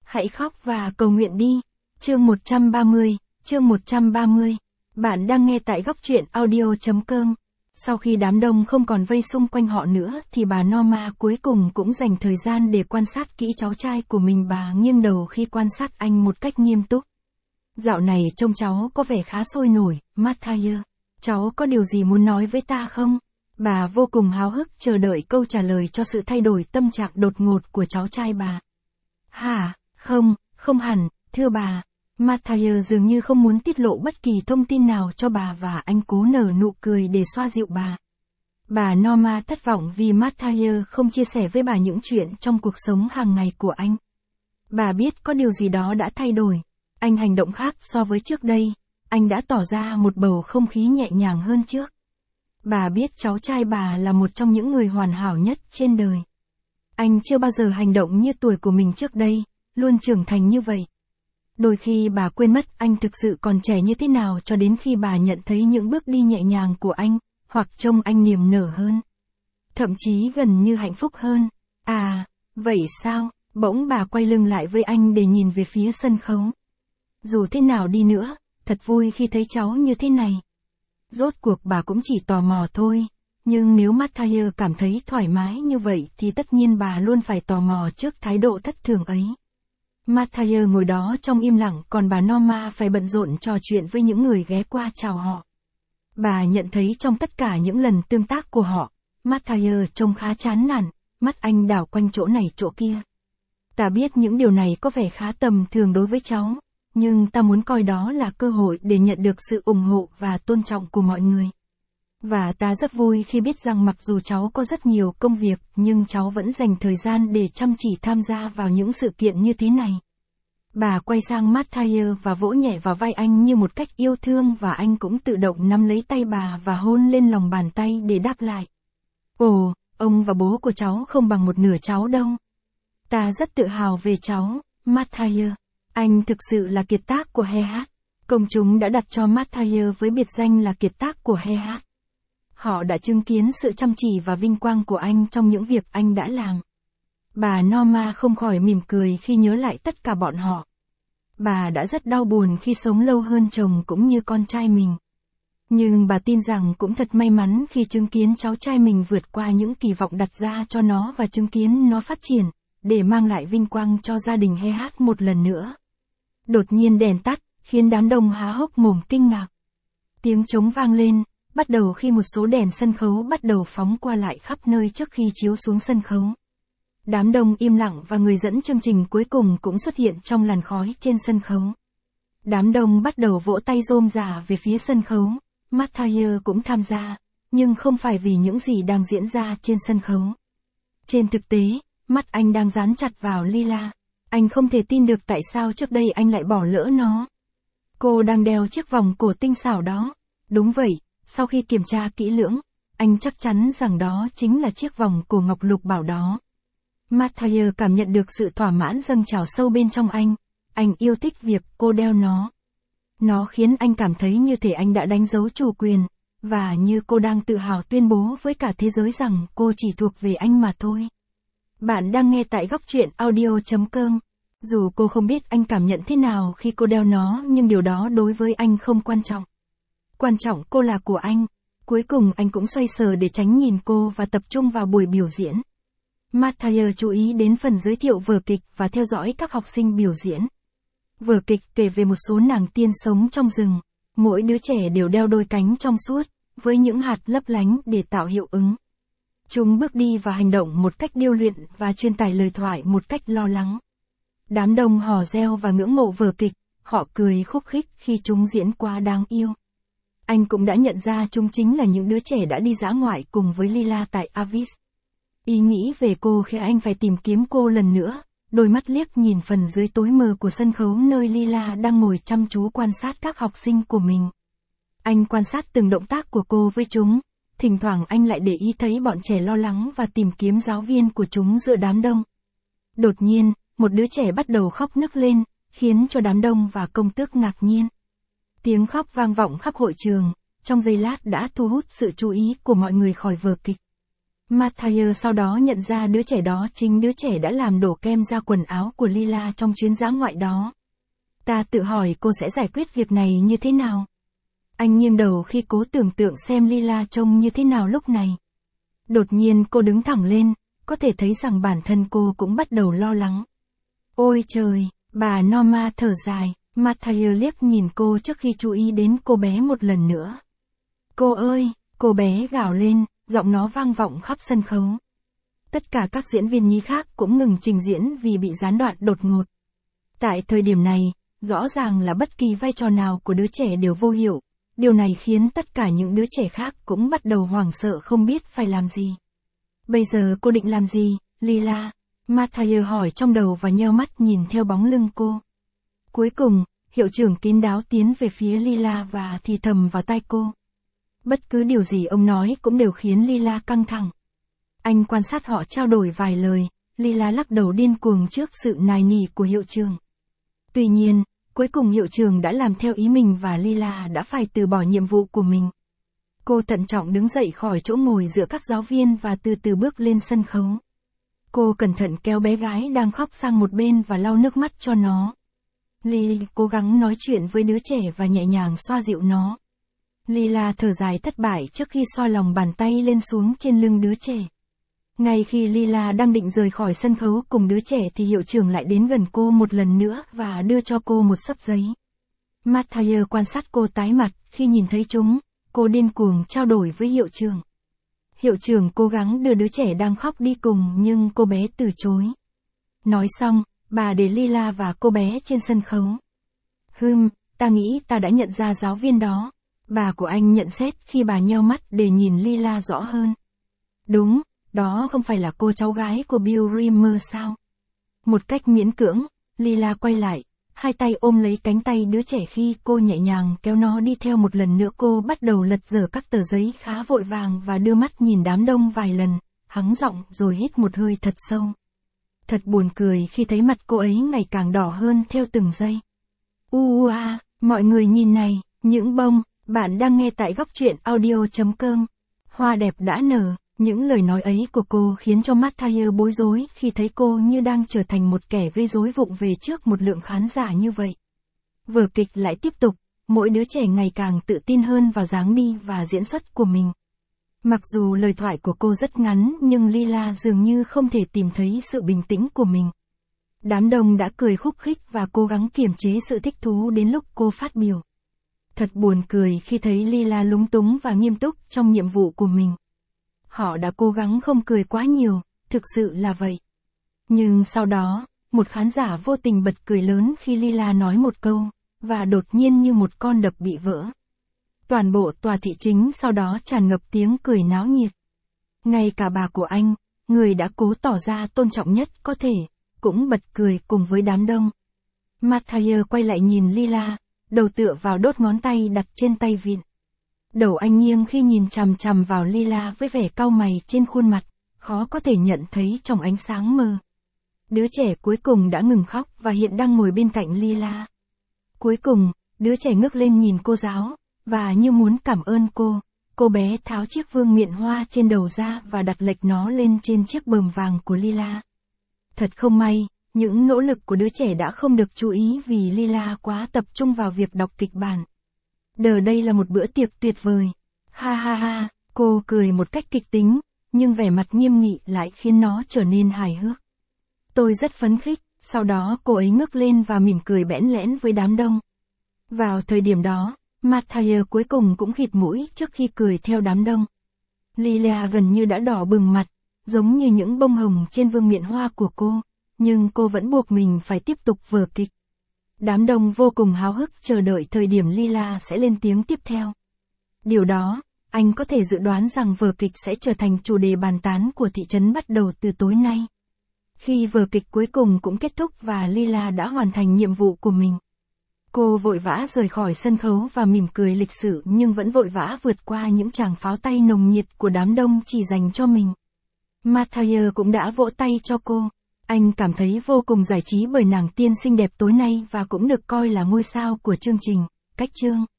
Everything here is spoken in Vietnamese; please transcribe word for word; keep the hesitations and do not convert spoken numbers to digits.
Hãy khóc và cầu nguyện đi. Chương một trăm ba mươi, chương một trăm ba mươi. Bạn đang nghe tại góc truyện audio chấm com. Sau khi đám đông không còn vây xung quanh họ nữa thì bà Norma cuối cùng cũng dành thời gian để quan sát kỹ cháu trai của mình. Bà nghiêng đầu khi quan sát anh một cách nghiêm túc. Dạo này trông cháu có vẻ khá sôi nổi, Matthew. Cháu có điều gì muốn nói với ta không? Bà vô cùng háo hức chờ đợi câu trả lời cho sự thay đổi tâm trạng đột ngột của cháu trai bà. Hả, không, không hẳn, thưa bà. Matthew dường như không muốn tiết lộ bất kỳ thông tin nào cho bà và anh cố nở nụ cười để xoa dịu bà. Bà Norma thất vọng vì Matthew không chia sẻ với bà những chuyện trong cuộc sống hàng ngày của anh. Bà biết có điều gì đó đã thay đổi. Anh hành động khác so với trước đây. Anh đã tỏ ra một bầu không khí nhẹ nhàng hơn trước. Bà biết cháu trai bà là một trong những người hoàn hảo nhất trên đời. Anh chưa bao giờ hành động như tuổi của mình trước đây, luôn trưởng thành như vậy. Đôi khi bà quên mất anh thực sự còn trẻ như thế nào cho đến khi bà nhận thấy những bước đi nhẹ nhàng của anh, hoặc trông anh niềm nở hơn. Thậm chí gần như hạnh phúc hơn. À, vậy sao? Bỗng bà quay lưng lại với anh để nhìn về phía sân khấu. Dù thế nào đi nữa, thật vui khi thấy cháu như thế này. Rốt cuộc bà cũng chỉ tò mò thôi, nhưng nếu Matthew cảm thấy thoải mái như vậy thì tất nhiên bà luôn phải tò mò trước thái độ thất thường ấy. Matthew ngồi đó trong im lặng còn bà Norma phải bận rộn trò chuyện với những người ghé qua chào họ. Bà nhận thấy trong tất cả những lần tương tác của họ, Matthew trông khá chán nản, mắt anh đảo quanh chỗ này chỗ kia. Ta biết những điều này có vẻ khá tầm thường đối với cháu, nhưng ta muốn coi đó là cơ hội để nhận được sự ủng hộ và tôn trọng của mọi người. Và ta rất vui khi biết rằng mặc dù cháu có rất nhiều công việc nhưng cháu vẫn dành thời gian để chăm chỉ tham gia vào những sự kiện như thế này. Bà quay sang Matthew và vỗ nhẹ vào vai anh như một cách yêu thương và anh cũng tự động nắm lấy tay bà và hôn lên lòng bàn tay để đáp lại. Ồ, ông và bố của cháu không bằng một nửa cháu đâu. Ta rất tự hào về cháu, Matthew. Anh thực sự là kiệt tác của Hehat. Công chúng đã đặt cho Matthew với biệt danh là kiệt tác của Hehat. Họ đã chứng kiến sự chăm chỉ và vinh quang của anh trong những việc anh đã làm. Bà Norma không khỏi mỉm cười khi nhớ lại tất cả bọn họ. Bà đã rất đau buồn khi sống lâu hơn chồng cũng như con trai mình. Nhưng bà tin rằng cũng thật may mắn khi chứng kiến cháu trai mình vượt qua những kỳ vọng đặt ra cho nó và chứng kiến nó phát triển, để mang lại vinh quang cho gia đình Hehat một lần nữa. Đột nhiên đèn tắt, khiến đám đông há hốc mồm kinh ngạc. Tiếng trống vang lên, bắt đầu khi một số đèn sân khấu bắt đầu phóng qua lại khắp nơi trước khi chiếu xuống sân khấu. Đám đông im lặng và người dẫn chương trình cuối cùng cũng xuất hiện trong làn khói trên sân khấu. Đám đông bắt đầu vỗ tay rôm rả về phía sân khấu. Matthew cũng tham gia, nhưng không phải vì những gì đang diễn ra trên sân khấu. Trên thực tế, mắt anh đang dán chặt vào Lila. Anh không thể tin được tại sao trước đây anh lại bỏ lỡ nó. Cô đang đeo chiếc vòng cổ tinh xảo đó. Đúng vậy, sau khi kiểm tra kỹ lưỡng, anh chắc chắn rằng đó chính là chiếc vòng cổ ngọc lục bảo đó. Matthew cảm nhận được sự thỏa mãn dâng trào sâu bên trong anh. Anh yêu thích việc cô đeo nó. Nó khiến anh cảm thấy như thể anh đã đánh dấu chủ quyền, và như cô đang tự hào tuyên bố với cả thế giới rằng cô chỉ thuộc về anh mà thôi. Bạn đang nghe tại góc truyện audio chấm com. Dù cô không biết anh cảm nhận thế nào khi cô đeo nó nhưng điều đó đối với anh không quan trọng. Quan trọng cô là của anh. Cuối cùng anh cũng xoay sờ để tránh nhìn cô và tập trung vào buổi biểu diễn. Matthew chú ý đến phần giới thiệu vở kịch và theo dõi các học sinh biểu diễn. Vở kịch kể về một số nàng tiên sống trong rừng. Mỗi đứa trẻ đều đeo đôi cánh trong suốt, với những hạt lấp lánh để tạo hiệu ứng. Chúng bước đi và hành động một cách điêu luyện và truyền tải lời thoại một cách lo lắng. Đám đông hò reo và ngưỡng mộ vở kịch, họ cười khúc khích khi chúng diễn quá đáng yêu. Anh cũng đã nhận ra chúng chính là những đứa trẻ đã đi dã ngoại cùng với Lila tại Avis. Ý nghĩ về cô khiến anh phải tìm kiếm cô lần nữa, đôi mắt liếc nhìn phần dưới tối mờ của sân khấu nơi Lila đang ngồi chăm chú quan sát các học sinh của mình. Anh quan sát từng động tác của cô với chúng, thỉnh thoảng anh lại để ý thấy bọn trẻ lo lắng và tìm kiếm giáo viên của chúng giữa đám đông. Đột nhiên, một đứa trẻ bắt đầu khóc nức lên, khiến cho đám đông và công tước ngạc nhiên. Tiếng khóc vang vọng khắp hội trường, trong giây lát đã thu hút sự chú ý của mọi người khỏi vở kịch. Matthew sau đó nhận ra đứa trẻ đó chính đứa trẻ đã làm đổ kem ra quần áo của Lila trong chuyến dã ngoại đó. Ta tự hỏi cô sẽ giải quyết việc này như thế nào? Anh nghiêng đầu khi cố tưởng tượng xem Lila trông như thế nào lúc này. Đột nhiên cô đứng thẳng lên, có thể thấy rằng bản thân cô cũng bắt đầu lo lắng. Ôi trời, bà Norma thở dài, Matthew liếc nhìn cô trước khi chú ý đến cô bé một lần nữa. Cô ơi, cô bé gào lên, giọng nó vang vọng khắp sân khấu. Tất cả các diễn viên nhí khác cũng ngừng trình diễn vì bị gián đoạn đột ngột. Tại thời điểm này, rõ ràng là bất kỳ vai trò nào của đứa trẻ đều vô hiệu. Điều này khiến tất cả những đứa trẻ khác cũng bắt đầu hoảng sợ không biết phải làm gì. Bây giờ cô định làm gì, Lila? Matthew hỏi trong đầu và nheo mắt nhìn theo bóng lưng cô. Cuối cùng, hiệu trưởng kín đáo tiến về phía Lila và thì thầm vào tai cô. Bất cứ điều gì ông nói cũng đều khiến Lila căng thẳng. Anh quan sát họ trao đổi vài lời, Lila lắc đầu điên cuồng trước sự nài nỉ của hiệu trưởng. Tuy nhiên, cuối cùng hiệu trưởng đã làm theo ý mình và Lila đã phải từ bỏ nhiệm vụ của mình. Cô thận trọng đứng dậy khỏi chỗ ngồi giữa các giáo viên và từ từ bước lên sân khấu. Cô cẩn thận kéo bé gái đang khóc sang một bên và lau nước mắt cho nó. Lily cố gắng nói chuyện với đứa trẻ và nhẹ nhàng xoa dịu nó. Lila thở dài thất bại trước khi xoa lòng bàn tay lên xuống trên lưng đứa trẻ. Ngay khi Lila đang định rời khỏi sân khấu cùng đứa trẻ thì hiệu trưởng lại đến gần cô một lần nữa và đưa cho cô một xấp giấy. Matthew quan sát cô tái mặt khi nhìn thấy chúng, cô điên cuồng trao đổi với hiệu trưởng. Hiệu trưởng cố gắng đưa đứa trẻ đang khóc đi cùng nhưng cô bé từ chối. Nói xong, bà để Lila và cô bé trên sân khấu. Hừm, ta nghĩ ta đã nhận ra giáo viên đó. Bà của anh nhận xét khi bà nheo mắt để nhìn Lila rõ hơn. Đúng, đó không phải là cô cháu gái của Bill Rimmer sao? Một cách miễn cưỡng, Lila quay lại, hai tay ôm lấy cánh tay đứa trẻ khi cô nhẹ nhàng kéo nó đi theo một lần nữa. Cô bắt đầu lật dở các tờ giấy khá vội vàng và đưa mắt nhìn đám đông vài lần, hắng giọng rồi hít một hơi thật sâu. Thật buồn cười khi thấy mặt cô ấy ngày càng đỏ hơn theo từng giây. U a, mọi người nhìn này, những bông. Bạn đang nghe tại góc truyện audio chấm com. Hoa đẹp đã nở, những lời nói ấy của cô khiến cho Matthew bối rối khi thấy cô như đang trở thành một kẻ gây rối vụng về trước một lượng khán giả như vậy. Vở kịch lại tiếp tục, mỗi đứa trẻ ngày càng tự tin hơn vào dáng đi và diễn xuất của mình. Mặc dù lời thoại của cô rất ngắn nhưng Lila dường như không thể tìm thấy sự bình tĩnh của mình. Đám đông đã cười khúc khích và cố gắng kiềm chế sự thích thú đến lúc cô phát biểu. Thật buồn cười khi thấy Lila lúng túng và nghiêm túc trong nhiệm vụ của mình. Họ đã cố gắng không cười quá nhiều, thực sự là vậy. Nhưng sau đó, một khán giả vô tình bật cười lớn khi Lila nói một câu, và đột nhiên như một con đập bị vỡ. Toàn bộ tòa thị chính sau đó tràn ngập tiếng cười náo nhiệt. Ngay cả bà của anh, người đã cố tỏ ra tôn trọng nhất có thể, cũng bật cười cùng với đám đông. Matthew quay lại nhìn Lila, đầu tựa vào đốt ngón tay đặt trên tay vịn. Đầu anh nghiêng khi nhìn chằm chằm vào Lila với vẻ cau mày trên khuôn mặt, khó có thể nhận thấy trong ánh sáng mờ. Đứa trẻ cuối cùng đã ngừng khóc và hiện đang ngồi bên cạnh Lila. Cuối cùng, đứa trẻ ngước lên nhìn cô giáo, và như muốn cảm ơn cô, cô bé tháo chiếc vương miện hoa trên đầu ra và đặt lệch nó lên trên chiếc bờm vàng của Lila. Thật không may, những nỗ lực của đứa trẻ đã không được chú ý vì Lila quá tập trung vào việc đọc kịch bản. Đờ đây là một bữa tiệc tuyệt vời. Ha ha ha, cô cười một cách kịch tính, nhưng vẻ mặt nghiêm nghị lại khiến nó trở nên hài hước. Tôi rất phấn khích, sau đó cô ấy ngước lên và mỉm cười bẽn lẽn với đám đông. Vào thời điểm đó, Matthew cuối cùng cũng khịt mũi trước khi cười theo đám đông. Lila gần như đã đỏ bừng mặt, giống như những bông hồng trên vương miện hoa của cô, nhưng cô vẫn buộc mình phải tiếp tục vở kịch. Đám đông vô cùng háo hức chờ đợi thời điểm Lila sẽ lên tiếng tiếp theo. Điều đó, anh có thể dự đoán rằng vở kịch sẽ trở thành chủ đề bàn tán của thị trấn bắt đầu từ tối nay. Khi vở kịch cuối cùng cũng kết thúc và Lila đã hoàn thành nhiệm vụ của mình. Cô vội vã rời khỏi sân khấu và mỉm cười lịch sự nhưng vẫn vội vã vượt qua những tràng pháo tay nồng nhiệt của đám đông chỉ dành cho mình. Matthew cũng đã vỗ tay cho cô. Anh cảm thấy vô cùng giải trí bởi nàng tiên xinh đẹp tối nay và cũng được coi là ngôi sao của chương trình, cách chương.